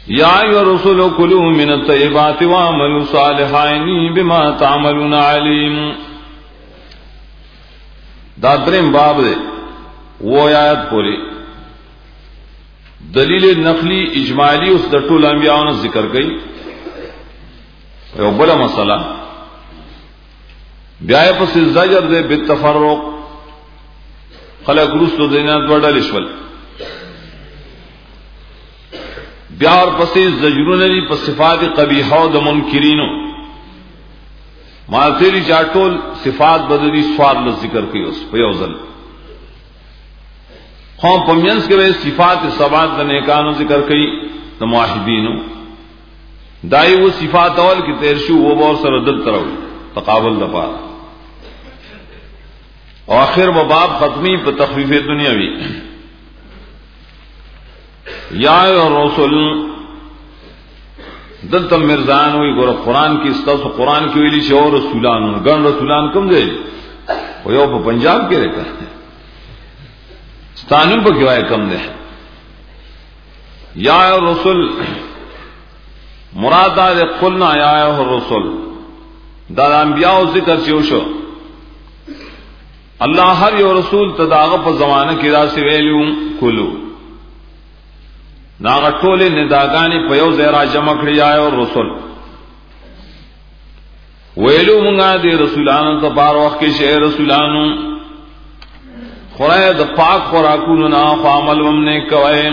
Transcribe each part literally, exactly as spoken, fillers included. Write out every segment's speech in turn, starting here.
یا ایھا الرسل کلوا من الطیبات واعملوا صالحا انی بما تعملون علیم. دا دریم باب دے وہ آیات پوری دلیل نقلی اجمالی اس د ټول انبیاء نے ذکر کئی. یو بل مسئلہ بیا پس زجر دے بالتفرق خلق رسل دینا دوڑل شول بیا اور پس زجرون دی پس صفات قبیحہ و د منکرینو ما تیری چاٹول صفات بدلی سوار ل ذکر کی اس پیوزل قوم پمینس کے وے صفات سبات د نیکانو ذکر کی د موحدینو دای وہ صفات اول کی تیر شو وہ بور سر دل ترو تقابل دفا آخر و باب ختمی پر تخفیف دنیاوی. یا رسول دلتم مرزان ہوئی گور قرآن کی استاذ قرآن کی ویلی شو رسولان گن رسولان کم دے وہ یو پا پنجاب کے رہتا ہے ستانیوں پا کیوائے کم دے. یا رسول مراد دے قلنا یا رسول دا انبیاء ذکر چوشو اللہ ہر یو رسول تداغ پا زمانہ کی دا سی ویلیوں کلو ناغا ٹولے نداگانی پیو زیرا جمع کری آئے اور رسول ویلو منگا دے رسولانو تا بار وقت کے شئے رسولانو خورای دا پاک خوراکونو نا خامل ومنے کوئے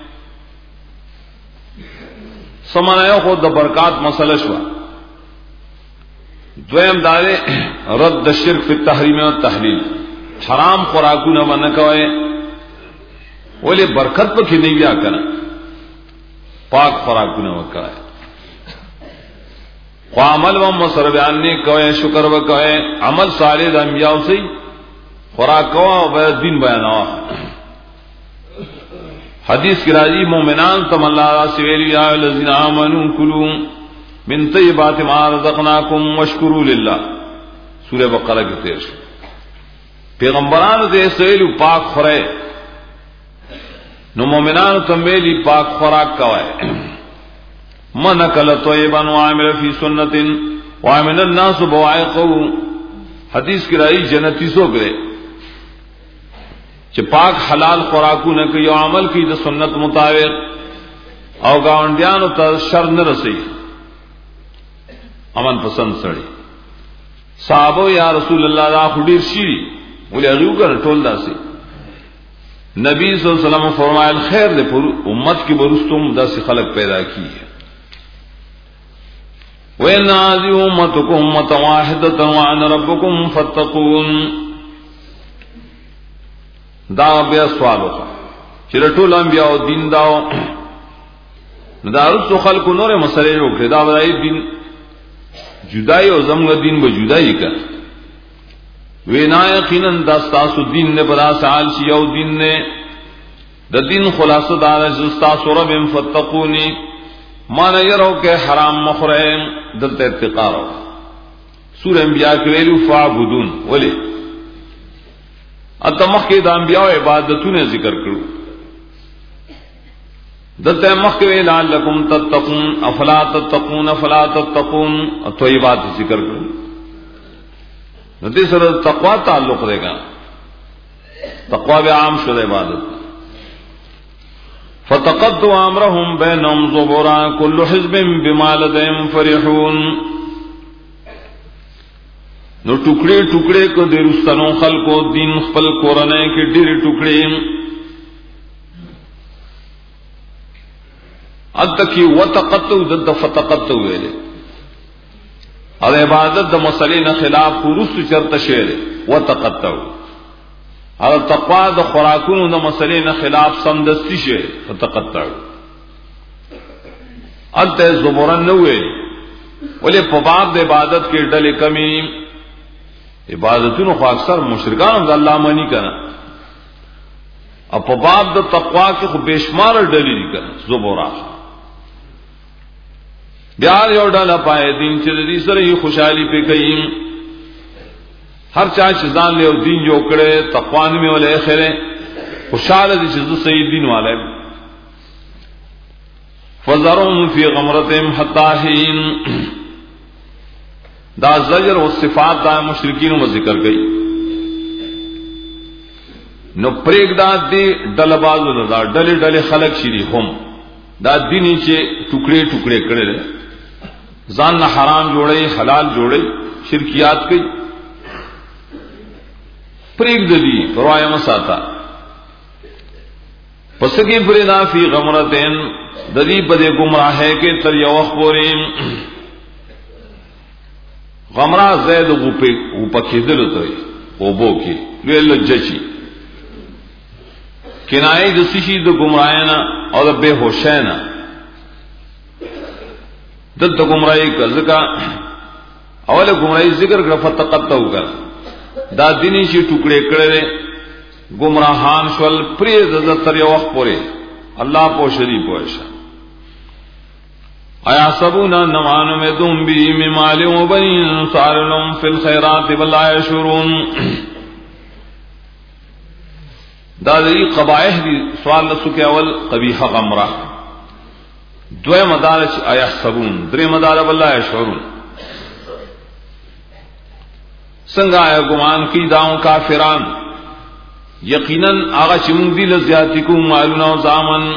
سمانایو خود دا برکات مسئلہ شوا. دویم دارے رد شرک فی التحریم و تحلیل حرام خوراکونو نا کوئے ولی برکت پا کی نہیں گیا کنا پاک خوراکونو وکائے خو عمل و مصر بیان نے کوئے شکر وکائے عمل صالح دا انبیاء سے خوراک کوا و بید دین بیانوا. حدیث کی راضی مومنان تم اللہ را سویلی یا الذین آمنوا کلوا من طیبات ما رزقناکم واشکروا للہ سورہ بقرہ کی تیر شو. پیغمبران دے سویلو پاک خورے نو مومنان تنبیلی پاک خوراک کوائے. من اکل طیبا وعمل فی سنت وعمل الناس بوائقو حدیث کی رائی جنتی سو گرے چھ پاک حلال خوراکو نہ کہ یو عمل کی دا سنت مطابق او گاونڈیانو تا شر نہ رسی امن پسند سڑی. صحابو یا رسول اللہ دا خودیر شیری بولے اغیو کر ٹول دا سی. نبی صلی اللہ علیہ وسلم فرمائے خیر دے پر امت کی برستم دا سی خلق پیدا کی ہے. وَإِنَّ هَٰذِهِ أُمَّتُكُمْ أُمَّةً وَاحِدَةً وَأَنَا رَبُّكُمْ فَاتَّقُونِ. دا بیا سوال ہوتا چر ټول انبیاء او دین داو دا رسو خلق نور مسئلے وکړه دا ورای دین جدائی او زمغه دین به جدائی کا وینا یقینا دا تاسو دین نے بڑا سال سی او دین نے د دین خلاصہ دار زستا سورب فتقونی مان یرو کہ حرام مخرم دلته اتقار سورہ انبیاء کې ویلو فعبدون ولی اتمخ کې د انبیاء عبادتونه ذکر کړو دته مخ کې لعلکم تتقون افلا تتقون افلا تتقون طیبات ذکر کړو نو دې سره تقوا تعلق رہے تقوا به عام شو عبادت. فتقطوا امرهم بينهم زبرا كل حزب بما لديهم فرحون. نو ټوکړي ټوکړي کو د رستنو خلقو دین خپل قرانه کې ډېر ټوکړي اتکی وتقطوا ضد فتقطوا ویلې او عبادت د مسلې نه خلاف ورست چرته شعر وتقطوا او تقوا د خوراکونو د مسلې نه خلاف سمدستی شه فتقطوا الته زبرن نو وی ولې په باب د عبادت کې ډلې کمی عبادتونو خو اکثر مشرکان د الله مانی کنا او په باب د تقوا کې خو بشمار ډلې دي کنا زبورا بیا یو ډله پای دین چې د دې سره یې خوشحالي په کوي هر چا چې ځان له دین جوړ کړي تقوا نه ولې خیره خوشاله دي چې صحیح دین والے فذرهم فی غمرتهم حتی حین. دا زجر و صفات دا مشرکین و ذکر گئی. نو پریک دا دی ڈل بازو دا ڈل ڈل خلق شری هم دا دینی چه ٹکڑے ٹکڑے کڑے ځان نه حرام جوړي حلال جوړي شرکیات کوي پریک دی پروايي مساتا پس کی فرنا فی غمرتین ددی پدے گمراہ ہے کہ تر یو خوریم غمرہ زید غوپے غوپکې دلته وبو کې ویل جچی کنایه د سشي د گمراهینا او د بے ہوشینا دلته گمراهی کزکا اوله گمراهی ذکر کړه فتقطو کړه دا دیني شي ټوکړې کړه گمراهان شول پرې د تر یو وخت پورې الله په شری پوښه ایا سبونا نوان میں دم بھی مال و بنین صارلهم فی الخيرات ولا يشعرون. دا دی قبائح دی سوال لسکے اول قبیح غمرہ دوے مدارج ایا سبون درے مدار ولا يشعرون. سنگا یا گمان کی داؤں کافران یقیناً آغا چمون دی لزیاتی کو مالونا و زامن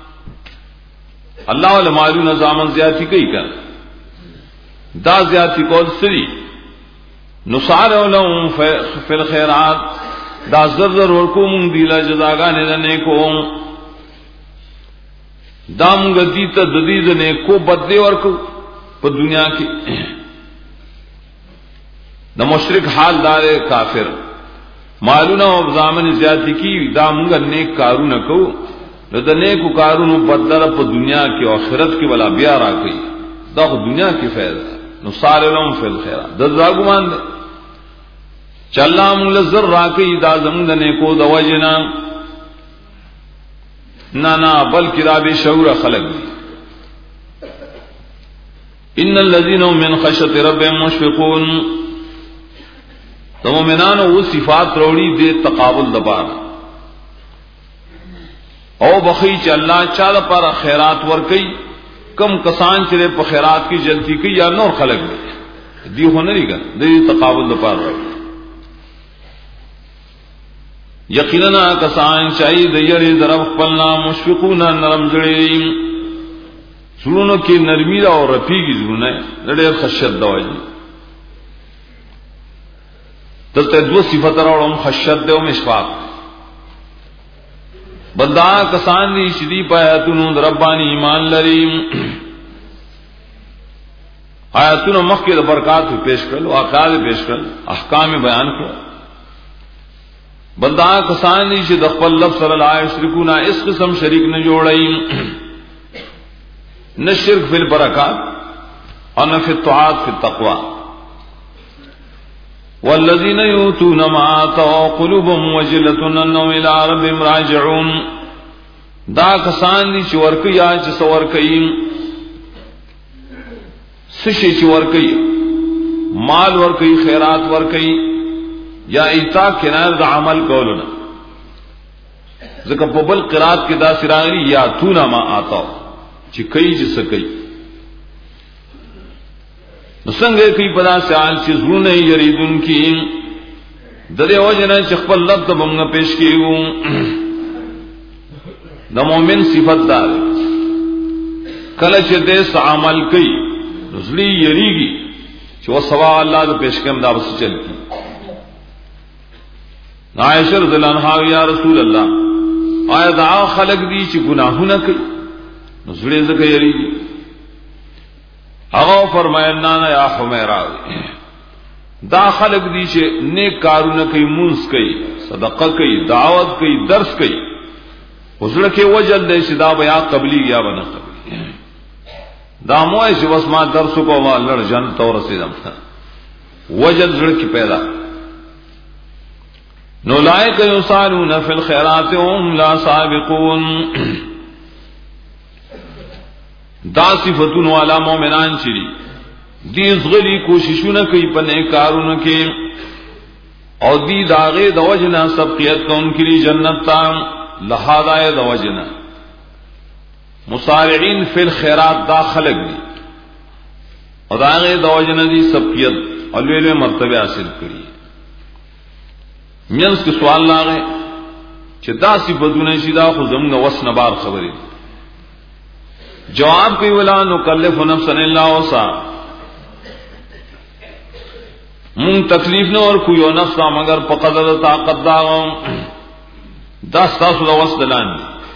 اللہ والا مالونا زامن زیاتی کئی کر دا زیاتی کول سری نصارع لهم فی الخیرات دا زرزر ورکو مونگ دیلا جزاگانے دا نیکو دا مونگ دیتا ددید نیکو بدلے ورکو پا دنیا کی دا مشرک حال دارے کافر مالونا و زامن زیادتی کی دا مونگا نیک کارو نکو نو دا نیکو کارونو بدل پا دنیا کی آخرت کی ولا بیا را کئی دا خو دنیا کی فیض نو سارے لهم فی الخیرات دا زاگو ماند چلا مونگ لزر را کئی دا زمون دا نیکو دا وجنا نا نا بلکی دا بے شعور خلق دی. ان الذین من خشیت ربهم مشفقون. تو مومنانو وہ صفات روڑی دے تقابل دبار او بخی چ اللہ چال پر خیرات ور کئی کم کسان چرے پر خیرات کی جلتی کی یا نور خلق دے دی ہو نہیں گا دے تقابل دبار روڑی یقینا کسان چاہی دیری درف پلنا مشفقون نرم جڑی سرونو کی نرمی دا اور رفی کی ضرور ہے لڑے خشیت دواجی دلتے دو صفت روڑم خشیت دے و مشفاق بندہ کسان دی شدی پایتون ربانی ایمان لریم آیتون مخی دا برکات پیش کر واقعات پیش کر احکام بیان کر بندہ کسان دی شد اقبل لفظ صلی اللہ علیہ شرکونا اس قسم شریک نہ جوڑیم نہ شرک فی البرکات اور نہ فی الطاعات فی التقوی. والذین یؤتون ما آتوا قلوبهم وجلة انهم الى ربهم راجعون. دا کسان دی چې ورکي یا چې سور کوي سشي چې ورکي مال ورکي خیرات ورکي یا ایتا کنایه د عمل کولونه ځکه په بل قرات کې دا سراغلی یا تون ما آتوا چې کوي چې سکي نو څنګه کوي په داسې حال چې زړونه یریدون کی د دې وجنه چې خپل لب ته موږ پیش کیو. د مؤمن صفت دار کله چې دې عمل کوي رسلی یریږي چې و سوا الله د پیش کم دا وس چل کی. عائشہ رضی اللہ عنہا یا رسول اللہ آیا دا خلق دی چې گناهونه کوي نو زړه زکه یریږي. هغه فرمایل نه یا حمیرا دا خلق دی چې نیک کارونه کوي مونږ کوي صدقه کوي دعوت کوي درس کوي وزړه کې وجل دی چې دا بیا قبلی یا بنه قبلی دا موه چې بس ما درس کو ما لړ جن تور رسیدم وجل زړه کې پیدا نو لائک یصالون فی الخیرات وهم لا سابقون. دا صفتون والا مومنان چری دیز غلی کوششونه کوي په نیک کارونو کې او دی داغه د وجنا سبقیت کون کړي جنت تا لهادای د وجنا مسارعین فی الخیرات دا خلق دی اور داغے دوجن دی سبقیت الویل مرتبہ حاصل کری مینس کے سوال لاغے چھ دا سی بدون شدا خو زمن وس نبار خبری جواب کی ولا نکلف نفسا الا وسعها من تکلیف نہ اور کوئی نفس مگر پقدر طاقت دا دس تاسو دا وس دلان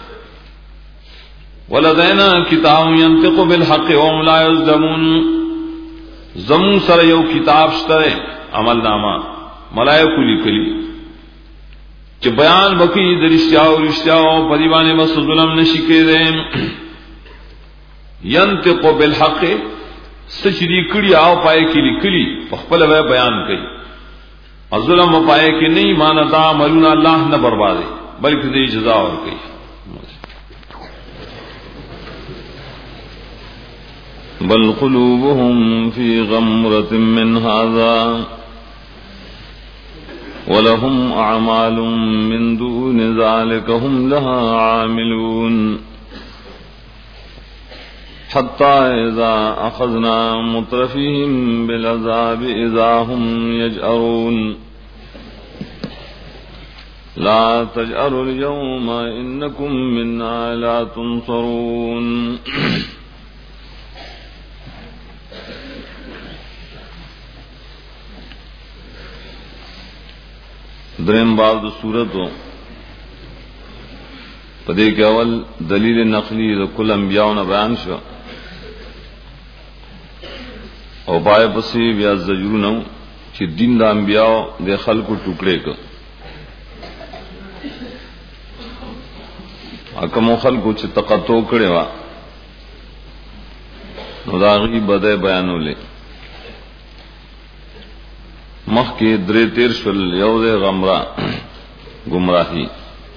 ولدینا کتاب ينطق بالحق وهم لا يظلمون زمون سره یو کتاب شته عمل نامہ ملائکه لیکلی چې بیان وکي درشتیا او رشتیا او په دی باندې بس ظلم نشي کېده ينطق بالحق سچری کړي او پای کې لیکلي په خپل وای بیان کوي ظلم پای کې نه مان دا عملونه الله نه بربادي بلکې دې جزا ور کوي بل قلوبهم في غمرة من هذا ولهم أعمال من دون ذلك هم لها عاملون حتى إذا أخذنا مترفيهم بالعذاب إذا هم يجأرون لا تجأروا اليوم إنكم منا لا تنصرون دریم باب د سورتو پدې کې اول دلیل نقلی د کل انبیاء نه بیان شو او پای پسې بیا زجرونه چې دین د انبیاء د خلکو ټوکړې ک اکمو خلکو چې تقطو کړي وا نو دا غي بده بیانولې مخ کې درې تیر شل یو د غمرا گمراهی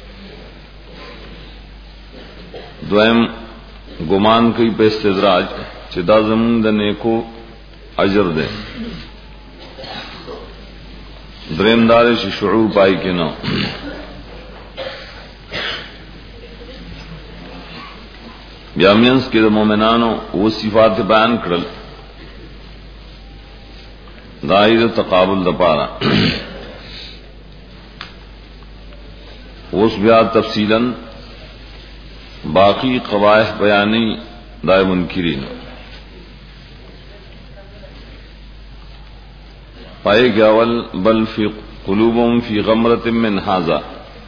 دویم ګمان کوي په استدراج چې دا زمون د نیکو اجر ده دریم دار چې شعور پای کې نو بیا مینس کې د مؤمنانو او صفات بیان کړل دائر تقابل دپارا اس بیا تفصیلا باقی قبائح بیانی دائر منکرین پائے گیا اول بل فی قلوبهم فی غمرت من هذا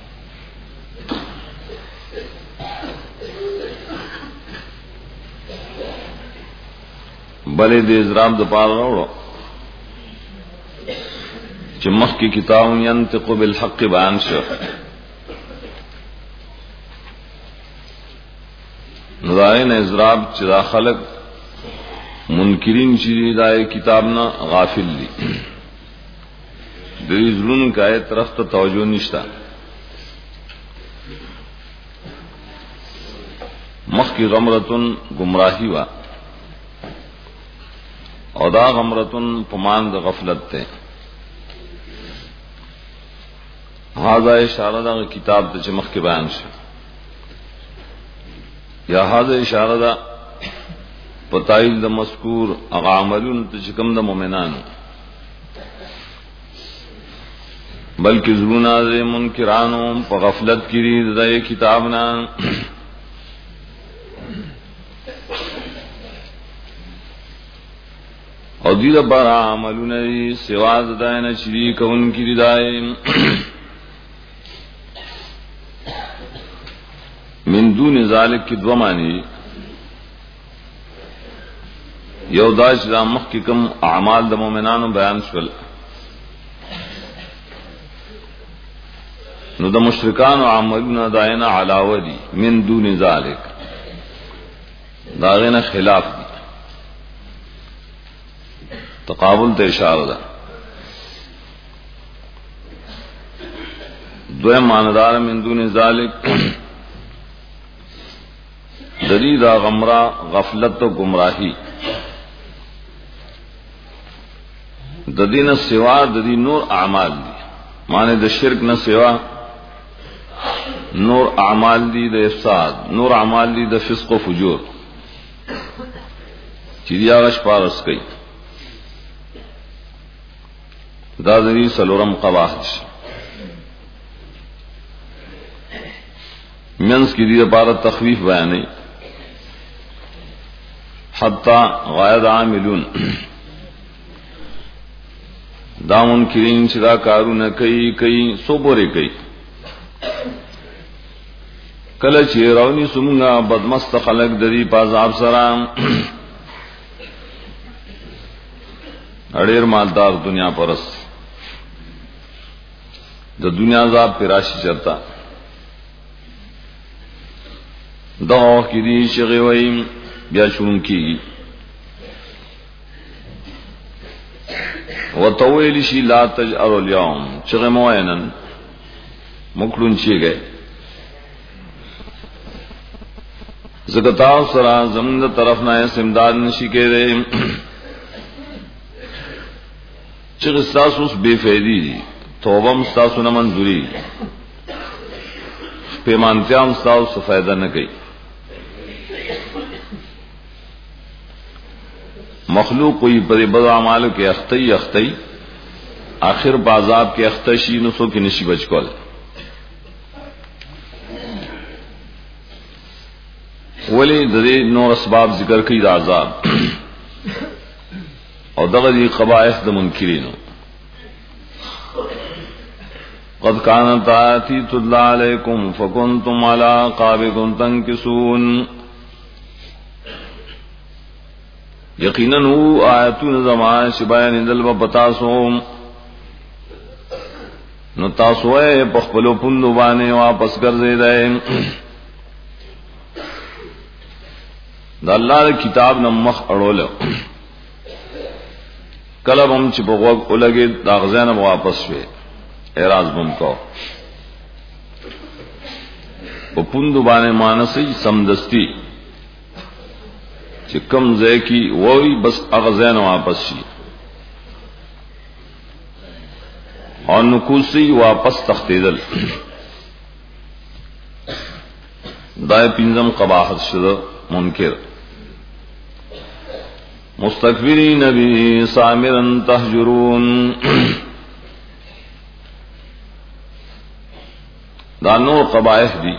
بلے دے ازرام دپارا روڑو چې مخ کی کتاب ينطق بالحق بیان شو نظائن اضراب چې دا خلق منکرین چې دا کتاب نه غافل دي د زلون کای طرف ته توجه نشتا مخ کی غمرتن گمراهی وا او دا غمرتن پمان د غفلت ته هذا اشاره دا کتاب ته چې مخ کې بیان شي یا هذا اشاره دا پتایل د مذکور هغه عملون ته چې کوم د مؤمنانو بلکې زړونه د منکرانو په غفلت کې دي د کتاب نه او دې لپاره عملونه سوا د داینه شریک کون کې دي من دون ذالک کی دو معنی یو داش دا مخ کی کم اعمال د مومنانو بیان شول نو د مشرکان عملونه داینا علاوه دي من دون ذالک دا غنه خلاف دي تقابل ته اشاره ده دوی ماندار من دون ذالک دلی دا غمرا غفلت و گمراہی ددی نہ سوا ددی نور اعمال دی مانے د شرک نہ سوا نور اعمال دی د افساد، نور اعمال دی د فسق و فجور چې دی هغه شپارس کوي. دا دې سلورم قواعد منس کی دی لپاره تخویف بیانې حتی غیر عاملون دا منکرین چې دا کارونه کوي کوي صبر کوي. کله چې راونی سمونګه بدمست خلق د دې په عذاب سره اړیر مالدار دنیا پرس د دنیا عذاب پر راشي چرتا دا کې دي چې غویم بیا شروع کیږي وتویل شي لا تجأر اليوم چغه موینن مکلون شي گئے زګتا سره زمند طرف نه سمداد نشي کېده چې تاسو بے فائدې دي توبه تاسو نه منځوري پیمانتیام تاسو فائدہ نه کوي. مخلوق کوئی پر بد اعمال کے اختی اختی آخر بازاب کے اختشی نسو کی نشی بچ کول ولی ددی نور اسباب ذکر کی دا عذاب اور دغدی قبائح د منکرین قد كانت آیاتی تتلی علیکم فکنتم علی اعقابکم تنکسون. یقیناً ہو آیتون زمان شبایان دل با بتاسو نو تاسوئے پخپلو پندو بانے واپس گرزے دائے دا اللہ دا کتاب نمخ اڑولو کلب ہم چی بغوگ اولگی دا غزین واپس شوے اعراض بم کو پا پندو بانے مانسی سمدستی چې کم ځای کی وای بس اغزان واپس شي او نکوسی واپس تختیدل. دای پینځم قباحت شده منکر مستكبرین به سامرا تهجرون. دا نور قبائح دی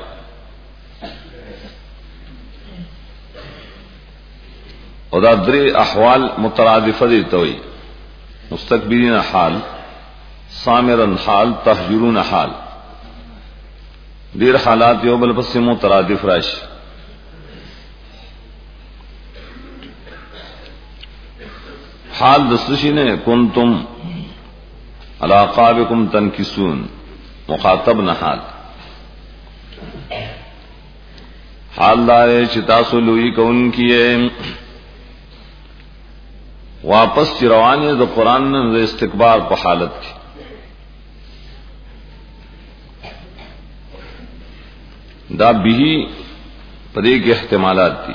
او دا درې احوال مترادفه دي توي مستكبرین حال سامرن حال تهجرون حال ډیر حالات یو بل پس مترادف راشي. حال دسشی نے کنتم علی اعقابکم تنکسون مخاطب نہ حال حال دارے چتاسو لوئی کون کیے واپس چروانی دا قرآن نے استکبار پا حالت کی دا بھی پدے کے احتمالات تھی.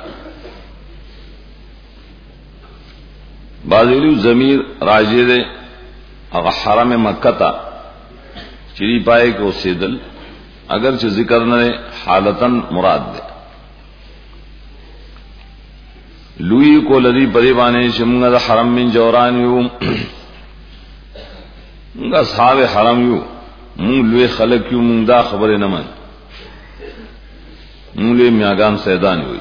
بازیلو ضمیر راجے دے اگر حرم مکہ تا چری پائے کہ اسے دل اگرچہ ذکر نہ حالتاً مراد دے لوی کو لدی پدی بانے شمگا دا حرم من جوران یو منگا صحاب حرم یو مونگ لوی خلق یو مونگ دا خبر نمن مونگ لوی میاگان سیدان یوی.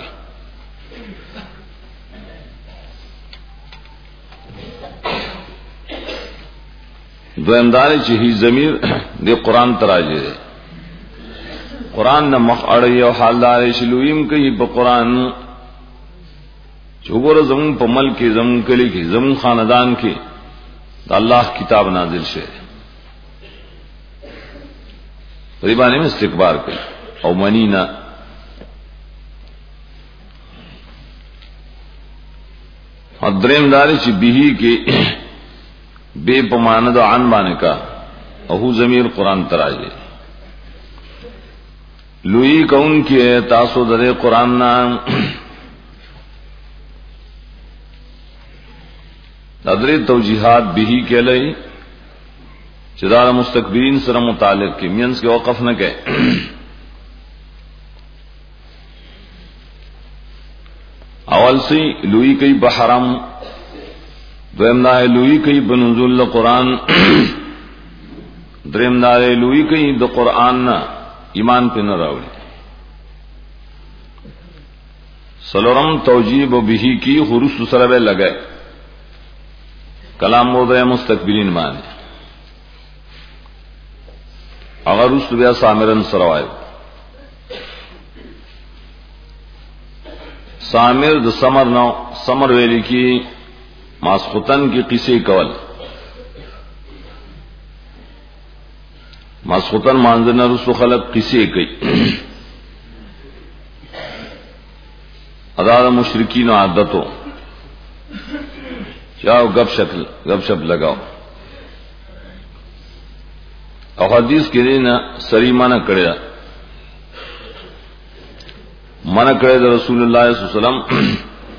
دویم داری چی ہی ضمیر دی قرآن تراجے دے قرآن نہ مخ اڑی او حال داری شلویم کئی پا قرآن چوبر زمون پا مل کی زمون کلی کی زمون خاندان کی دا اللہ کتاب نازل شے قریبانے میں استقبار کئی او منینا دریم داری چی بیہی کی بے پماند عن بانے کا اہو ضمیر قرآن تراجے لوئی کون کی ہے تاسو درے قرآن نام ادرے توجیحات بھی کے لئی چدار مستکبرین سر متعلق کی مینس کے وقف نہ کہ اول سی لوی کئی بحرم دویم دائے لوی کئی بنزول قرآن دریم دائے لوی کئی دو قرآن نا ایمان پہ نہ راوڑی سلورم توجیب و بہی کی خروس سربے لگے کلام موضع مستقبلین مانے اگر اس بیا سامرن سروائے سامر د سمر نو سمر ویلی کی ماسختن کی قصے کول ماسختن مانزن رسو خلق قصے کئی اداد مشرکین و عادتو چاہو گپ شپ گپ شپ لگاؤ اور حدیث کے لیے نا سری منع کرے منع کرے دا رسول اللہ صلی اللہ علیہ وسلم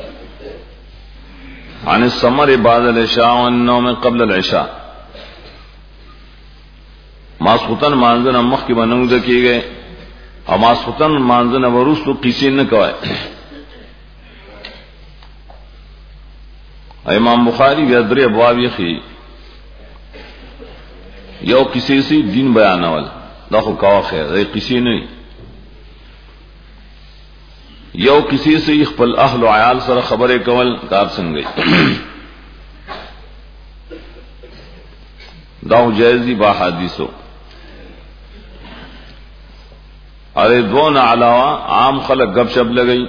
عن السمر بعد العشاء والنوم قبل العشاء ماسختن مانزن مخ کی بنو دکی گئے اور ماسختن مانزن ورسو قصے نہ کوئے. امام بخاری بیا درې ابواب یې خي یو کسی سی دین بیانول دا خو کاوه خیر دا کسی نه یو کسی سی خپل اهل او عیال سره خبرې کول کار څنګه دا جایزی با حدیثو ارے دون علاوه عام خلق گپ شپ لگئی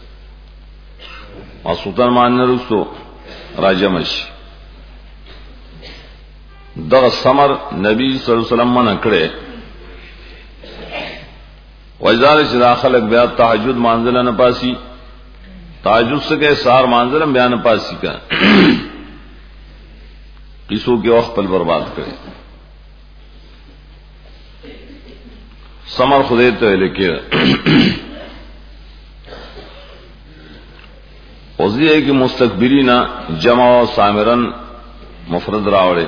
اور سلطان مان رسو راجمش دغه سمر نبی صلی الله علیه وسلم منع کړي وزار چې داخله بیا تهجد مانځل نه پاسي تهجد څخه سار مانځل بیا نه پاسي کا کیسو کې وخت په برباد کړي سمر خدای ته لیکي اوزی ہے کہ مستقبلین جمع و سامرن مفرد راوڑے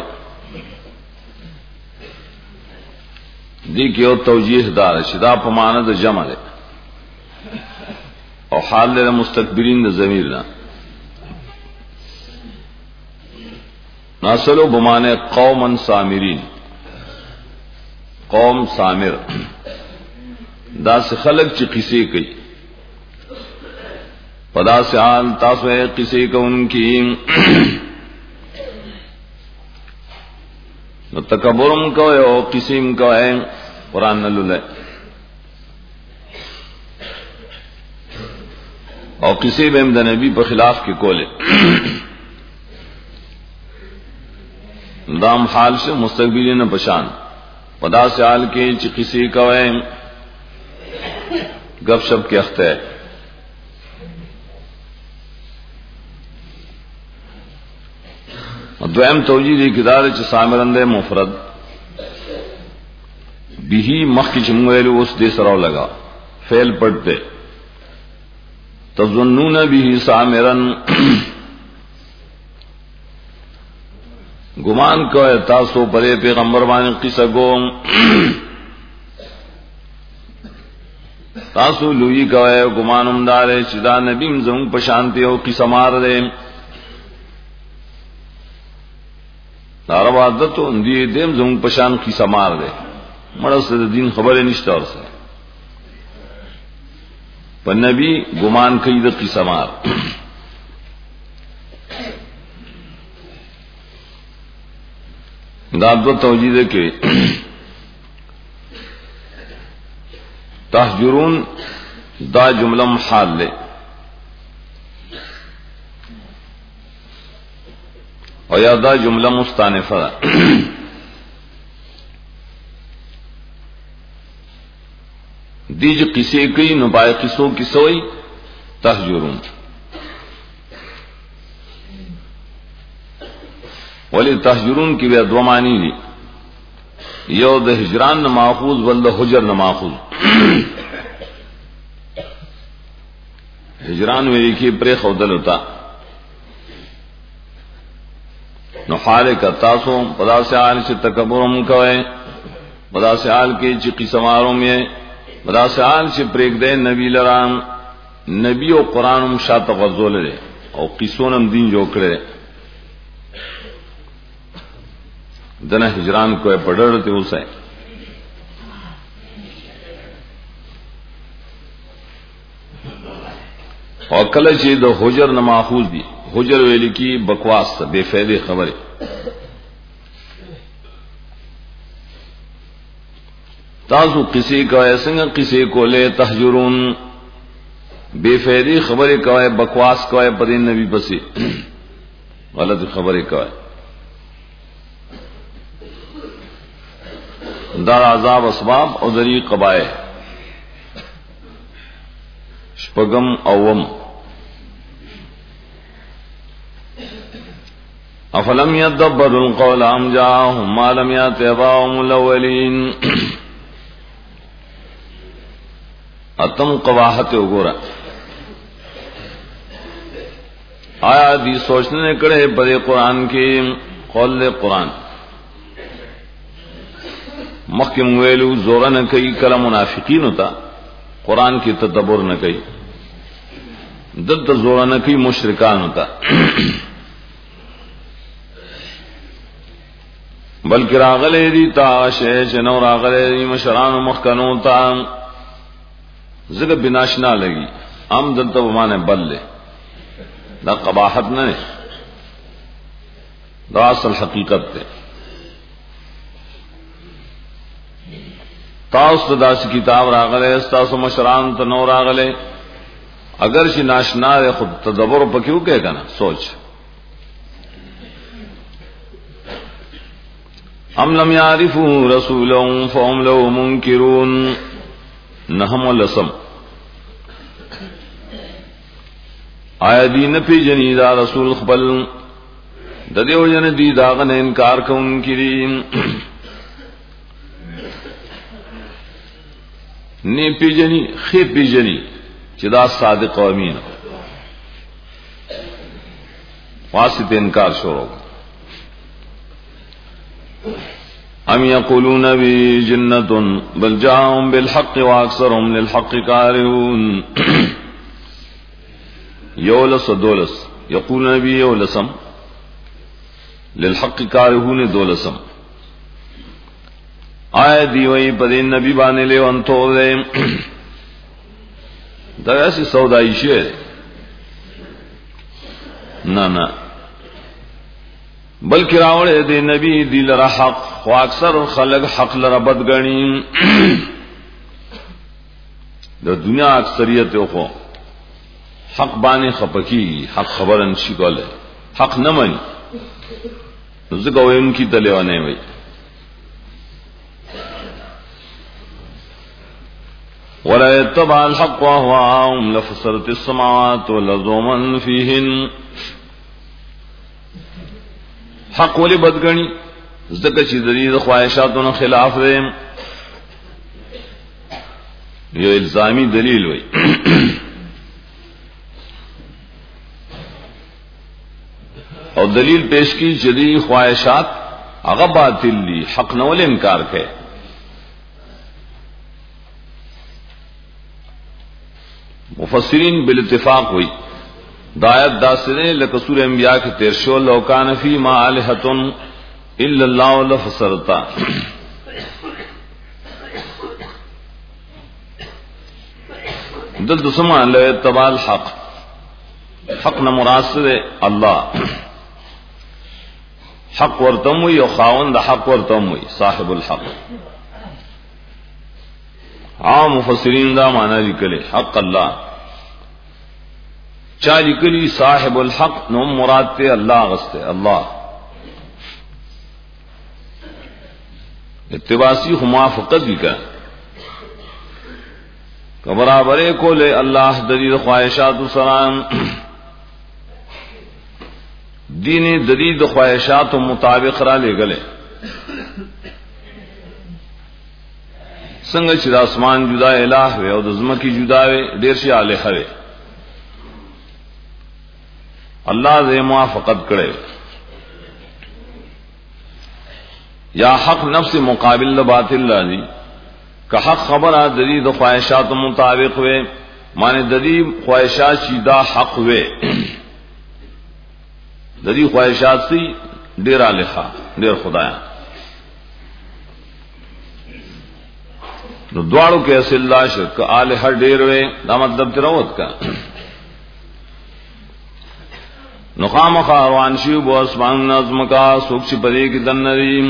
دی کہ او توجیح دار شدا پماند جمع لے اور حال لے مستقبلین دا ضمیر نا ناصلو بمانے قوما سامرین قوم سامر دا سے خلق چی قصے کئی پدا سے حال تاسو ہے قصے کا ان کی نو تکبرم کو ہے او قسم کو ہے قرآن نلولے اور قصے بہم دا نبی پر خلاف کے کولے دام حال سے مستقبلین پشان پدا سے حال کے چی قصے کو ہے گپ شپ کے اختہ ہے دویم توجیہ دی کدار چ سامرند مفرد بیہی مخ کی چمویلو اس دے سراو لگا فعل پڑھتے تظنون بیہی سامرن گمان کو ہے تاسو پرے پیغمبر باندې قصہ گوم تاسو لوی کو ہے گمانم دارے چدا نبیم زم پشانتی ہو قصہ مار دے عرب عادتو اندی دیم زمون پشان کی سمار دے مرد سے دین خبر نشتا اور سے پر نبی گمان کئی دا کی سمار دا دو توجیہ دے کہ تحجرون دا جملہ محال لے اور یادا جملہ مستانفہ دیج قصے کئی نبائے قصوں کی سوئی تحجرون ولی تحجرون کی بے دو معنی دی یو د ہجران نہ ماخوذ ول د حجر نہ ماخوذ ہجران وی کی پر خودل ہوتا نو حال کا تاسو پدا سے حال سے تکبرم کوئے پدا سے حال کی چقی سماروں میں پدا سے حال سے پریک دے نبی لرام نبی او قران هم شاته غزول لري او قصونم دین جوړ کړي دنه هجران کوه پړړته اوسه او کله چې د حجر نه ماخوذ دي حجر ویل کی بکواس ته بے فائدې خبره تاسو کسی کوي څنګه کسی کوله تهجرون بے فائدې خبره کوي بکواس کوي په دین نبی پسې غلط خبره کوي دار عذاب اسباب او ذری قبائح شپغم اوم افلم يدبروا القول ام جاءهم ما لم يأت آباؤهم الاولين اتم قواحت وګورا آیا دی سوچنے کڑے بڑے قرآن کی قول قرآن مخکم ویلو زورا نہ کئی کلا منافقین ہوتا قرآن کی تدبر نہ کئی دد زورا نہ کئی مشرکان ہوتا بلکہ راغلے دی تا شیش نو راغلے دی مشران مخکنو تا زګ بناشنا لگی ام دلته ومانه بل له دا قباحت نه دا اصل حقیقت ده تاسو داس کتاب راغله تاسو مشران ته نو راغله اگر شي ناشنا خود تدبر پکيو کې کنه سوچ ام لم يعرفوا رسولهم فهم له منكرون نحم لسم آیا دی نپی جنی دا رسول خبل دا دیو جن دی داغن انکار کون کری نی پی جنی خی پی جنی چی دا صادق و امین واسط انکار شروع ام یقولون بی جنت بل جاءهم بالحق واکثرهم للحق کارهون یولس و دولس یقول نبی یولسم للحق کارهون دولسم آئے دیوئی پدین نبی بانے لے وانتو دے دا ایسی سودائی شیر نا نا بلکہ راوڑے دے نبی دی لرا حق و اکثر خلق حق لرا بدگنین دا دنیا اکثریت خو حق بانے خپکی حق خبرن شکل ہے حق نہ منی زگوے ان کی تلیوانے ہوئی ولا يتبع الحق وهواهم لفسرت السماوات والارض ومن فيهن حق ولی بدگنی زکه چې دلیل خواہشاتونو خلاف دی یو الزامی دلیل وای او دلیل پیش کی جدی خواہشات هغه باطل دي حق نه ول انکار کوي مفسرین بالاتفاق ہوئی دایت داسنے لکسور انبیاء کے تیرشو لو کان فی ما الہۃ الا اللہ لفسرتا دل دسمان لو اتبع الحق حق نہ مراد سے اللہ حق ورتم ہوئی او خاوند حق ورتم ہوئی صاحب الحق عام مفسرین دا معنی لکلے حق اللہ چا لکلی صاحب الحق نو مراد تے اللہ غستے اللہ اتباسی موافقت بھی کا برابرے کو لے اللہ دلیل خواہشات السلام دین دلیل خواہشات مطابق را لے گلے سنگ چې اسمان جدا الہ وے او د زمکی جدا وے ډیر شي الہ وے اللہ دې موافقت کړي یا حق نفس مقابل باطل لانی کہ حق خبر دلیل خواہشات مطابق وے مانے ددی خواہشات شیدا حق وے ددی خواہشات سی ډیر الہا ډیر خدایا نو دواړو کې اصل الله شرک الہ ډیر وے دا مطلب تروت کا نو خامخ روان شی بو اسمان نظم کا سوک چ پدې کې دنریم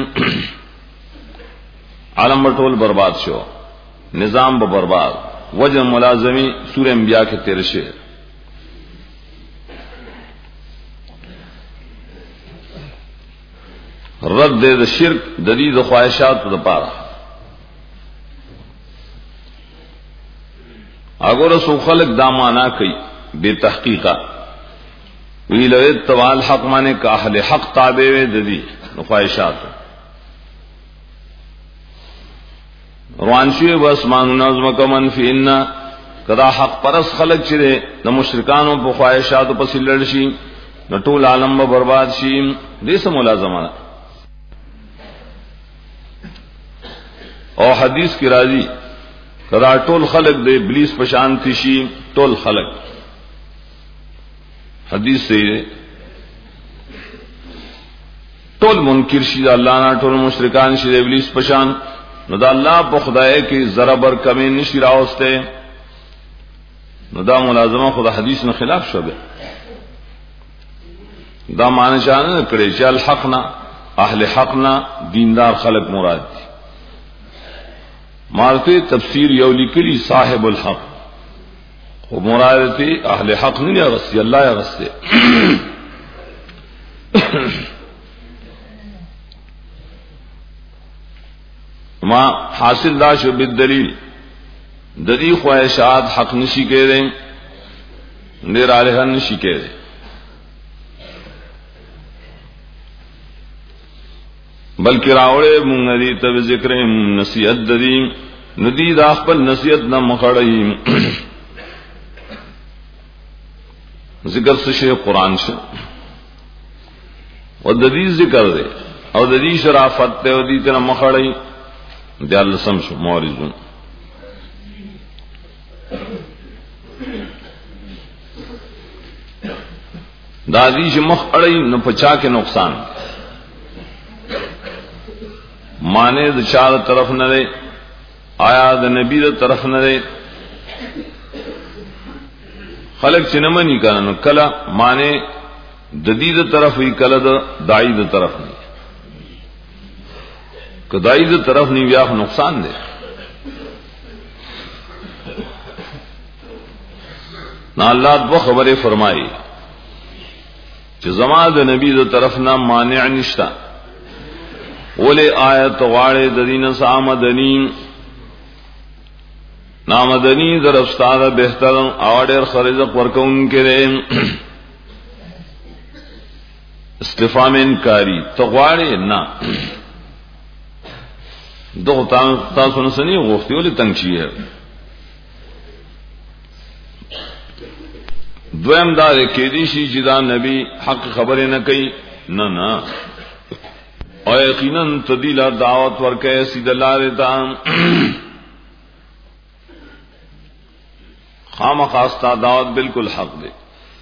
عالم ټول برباد شو نظام به برباد وجه ملازمی سورہ انبیاء کے تیرہ شعر رد دے د شرک ددید خواہشات د پارا اگر سو خلق دامانا کئی بے تحقیقہ وی لو اتبال حق مانے کا اہل حق تابع وے ددی خواہشات روانشوی و اسمان نظم کا منفی انا کدا حق پرس خلق چرے نہ مشرکانوں پہ خواہشات پس لڑشی نہ ټول عالم با برباد شی دیس ملازمہ اور حدیث کی راضی کدا ټول خلق دے ابلیس پشانتی شی ټول خلق حدیث سے ټول منکر شی اللہ نا ټول مشرکان شی ابلیس پشان نو دا اللہ پا خدای کی ذرا بر کمی نشی راوستے نو دا ملازمہ خدا حدیث میں خلاف شبه دا معنی چاہنے کرے چال حقنا اہل حقنا دیندار خلق مراد دی مارتے تفسیر یولی کلی صاحب الحق خو مراد تی اہل حق نہیں اغسطی اللہ اغسطی ما حاصل دا شو بالدلیل ددی خواہشات حق نشی کہہ دیں دیر آلہا نشی کہہ دیں بلکہ راوڑے منگلی تب ذکر نصیحت ددی ندی دا خپل نصیحت نہ مخڑئی ذکر سے قرآن سے اور ددی ذکر دے اور ددی شرافت دے اور دی تنا مخڑئی دیال سمشو مورزون دادی سے مخ اڑئی نہ پچا کے نقصان مانے د چار طرف نہ دے آیا د نبی د طرف نہ دے خلق چنمنی کنا کلا مانے ددی د طرف ہی کلا د دائی د طرف نہیں کدائی د طرف نہیں ویا نقصان دے نہ اللہ دو خبریں فرمائی کہ زما د نبی د طرف نہ مانع نشتا اولے آیت غاڑے ددین سامدنی نامدنی در افستاد بہتر آوڑیر خرزق ورکون کرے استفام انکاری تغواڑے نا دو تاسو نسنی غفتی ولی تنگشی ہے دویم دار کیدیشی جدا نبی حق خبریں نہ کئی نہ نہ اور یقیناً تدیلا دعوت ورکے سید اللہ رتا خام خاصتا دعوت بالکل حق دے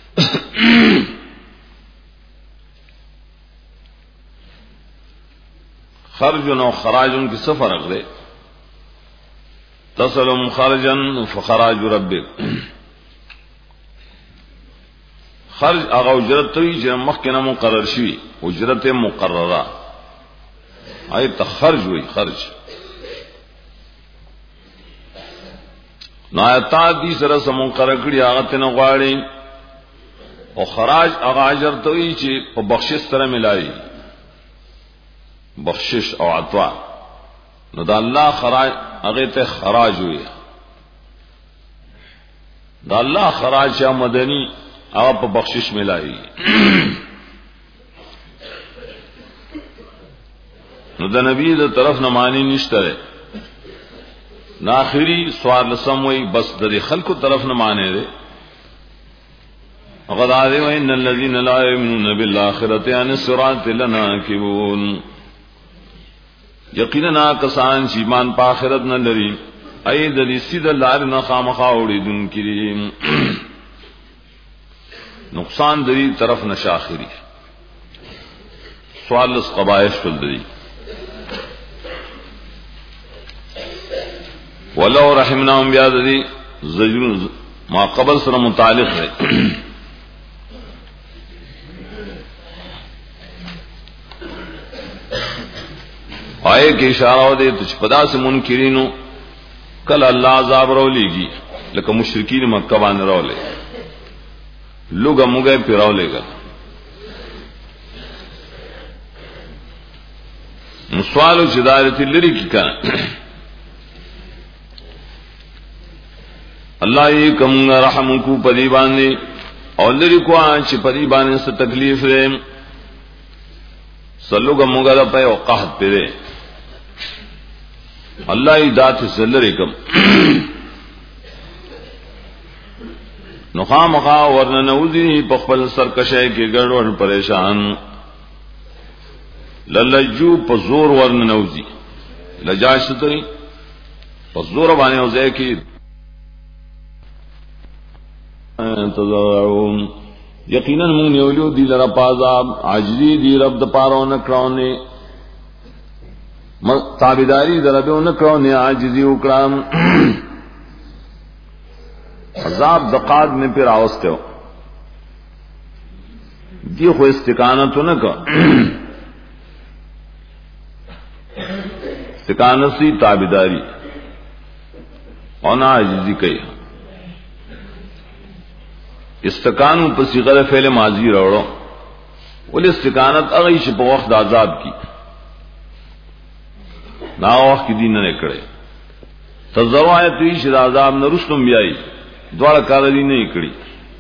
خرج و خراج ان کی سفر رکھ دے تسلم خرجن فخراج ربک خرج اغا اجرت توی جن مخکنا مقرر شوی اجرت مقررہ آئی تخرج ہوئی خرج نایتا دی سر سمون قرکڑی آغت نغواڑی او خراج اغا اجر توی چی پا بخشش طرح ملائی بخشش او عطوا نو دا اللہ خراج اغیت خراج ہوئی دا اللہ خراج چا مدنی اغا پا بخشش ملائی نو دا نبی دا طرف نمانی نشترے ناخری سوار لسم وی بس دا خلق طرف نمانے دے وقد آدھے وَإِنَّ الَّذِينَ لَا يُؤْمِنُونَ بِالْآخِرَةِ عَنِ الصِّرَاطِ لَنَاكِبُونَ یقیناً کسان چیمان پا آخرت نہ لری ای د دې سید لار نه خامخا وړي کریم نقصان دې طرف نشاخري سوال اس قبائش فل دې ولو رحمناهم بیا دې زجر ما قبل سره متعلق ہے آئے کی اشارہ دے تجھ پدا سے منکرینو کل اللہ عذاب رو لے گی لکہ مشرکین مکہ باندې رو لے لوگا مگئے پی رو لے گا سوالو چدارتی لری کی کنا اللہ یہ کم رحم کو پدی باندے اور لری کو آنچ پدی باندے سے تکلیف دے سلوگا مگا دا پہ وقاحت پہ دے اللہ ذات زلری کم نخام خا ورن نوزی پخپل سرکشے کے گڑوڑ پریشان للجو پزور ورن نوزی لجاش ستری پزور بانے وزے کی تضرعون یقیناً من نیولیو دی لرا پازاب عجزی دی رب دپارو نکراؤنے تابداری دربیو نکراؤنے عجزی اکرام عذاب دقاد میں پھر آوستے ہو دی خو استقانتو نکا استقانتی تابداری اونا عجزی کئی استقانو پسی غیر فعل ماضی روڑو ولی استقانت اغیش پا وقت عذاب کی نا وقت کی دین نے کڑے تضرعیت ویش دا عذاب نرسلم بیائی دوار کاردی نہیں کڑی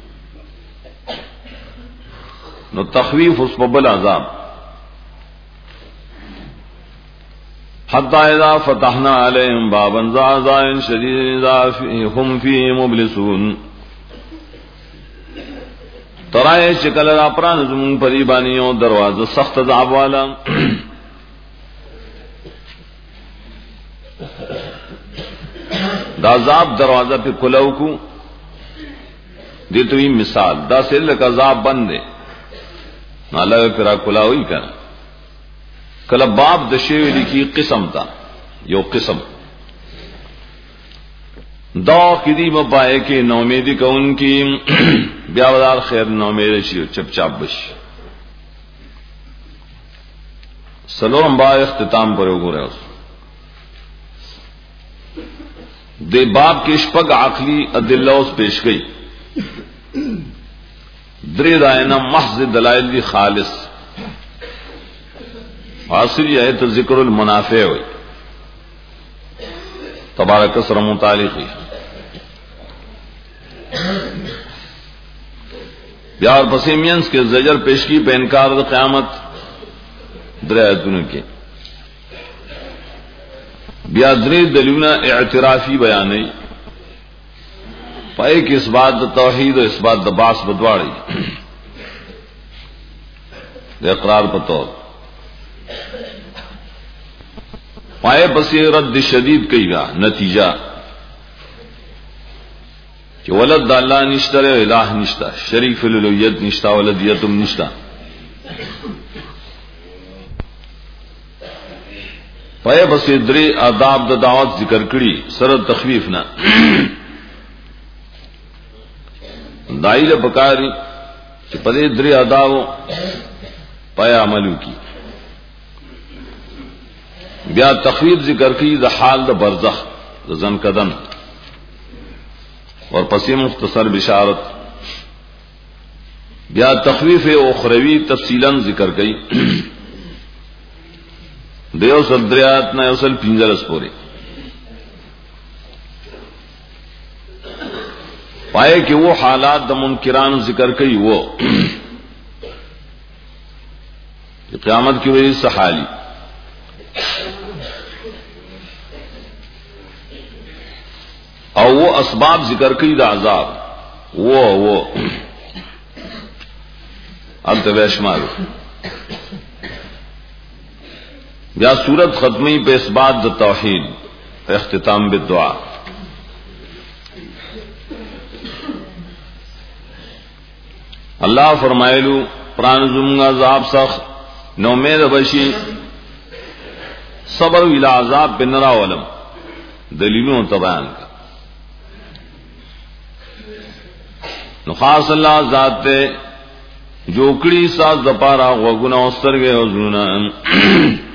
نو تخویف اس ببل عذاب حتی اذا فتحنا علیہم بابا زعزائن شدید ہم فی مبلسون ترائے شکل اپران زمون پری بانیوں دروازہ سخت عذاب والا دا عذاب دروازہ پہ کلو کو دے تو ہی مثال دا سے لک عذاب بند دے نالا پھرا کلاوی کنا کلا باب دشیوی لکی قسم تا یو قسم دا کدی مپائے کہ نومیدی کا ان کی بیاودار خیر نومیدی شیو چپ چاپ بش سلورم با اختتام پر اگو رہے اس دے باب کے شپگ عقلی ادلہ اس پیش گئی دری دائنہ محض دلائل دی خالص حاصل یہ ہے تو ذکر المنافع ہوئی تبارک اسر متعلقی بیار پسیمینس کے زجر پیشکی پہ انکار دا قیامت درائتون کے بیا درې دلیلونه اعترافی بیانې پای کې اثبات د توحید او اثبات د باس بدواړي د اقرار په تور پای پسې رد شدید کیږي نتیجہ چې ولد د الله نشته او الہ نشته شریک الوهیت نشته ولدیتم نشته پای بس درې آداب د دعوت ذکر کړي سره تخفیف نه دایله بکاری چې په دې درې آداب پای عملو کی بیا تخفیف ذکر کړي د حال د برزخ د ځن کدن اور پسې مختصر بشارت بیا تخفیف اخروی تفصیلا ذکر کړي دیو سل دریات نہ اصل پنجلس پورے پائے کہ وہ حالات د منکران ذکر کئی وہ قیامت کی وجہ سے حالی اور وہ اسباب ذکر کئی دا عذاب وہ وہ اب تو ویشمار یا سورت ختمی پہ اس بات دا توحید اختتام بالدعا اللہ فرمائلو پرانزم عذاب سخ نومید بشی صبر الى عذاب بنرا ولم دلیلوں تبیان کا نخاص اللہ ذات تے جوکڑی ساز دپارا وگنا استر گئے وزنونا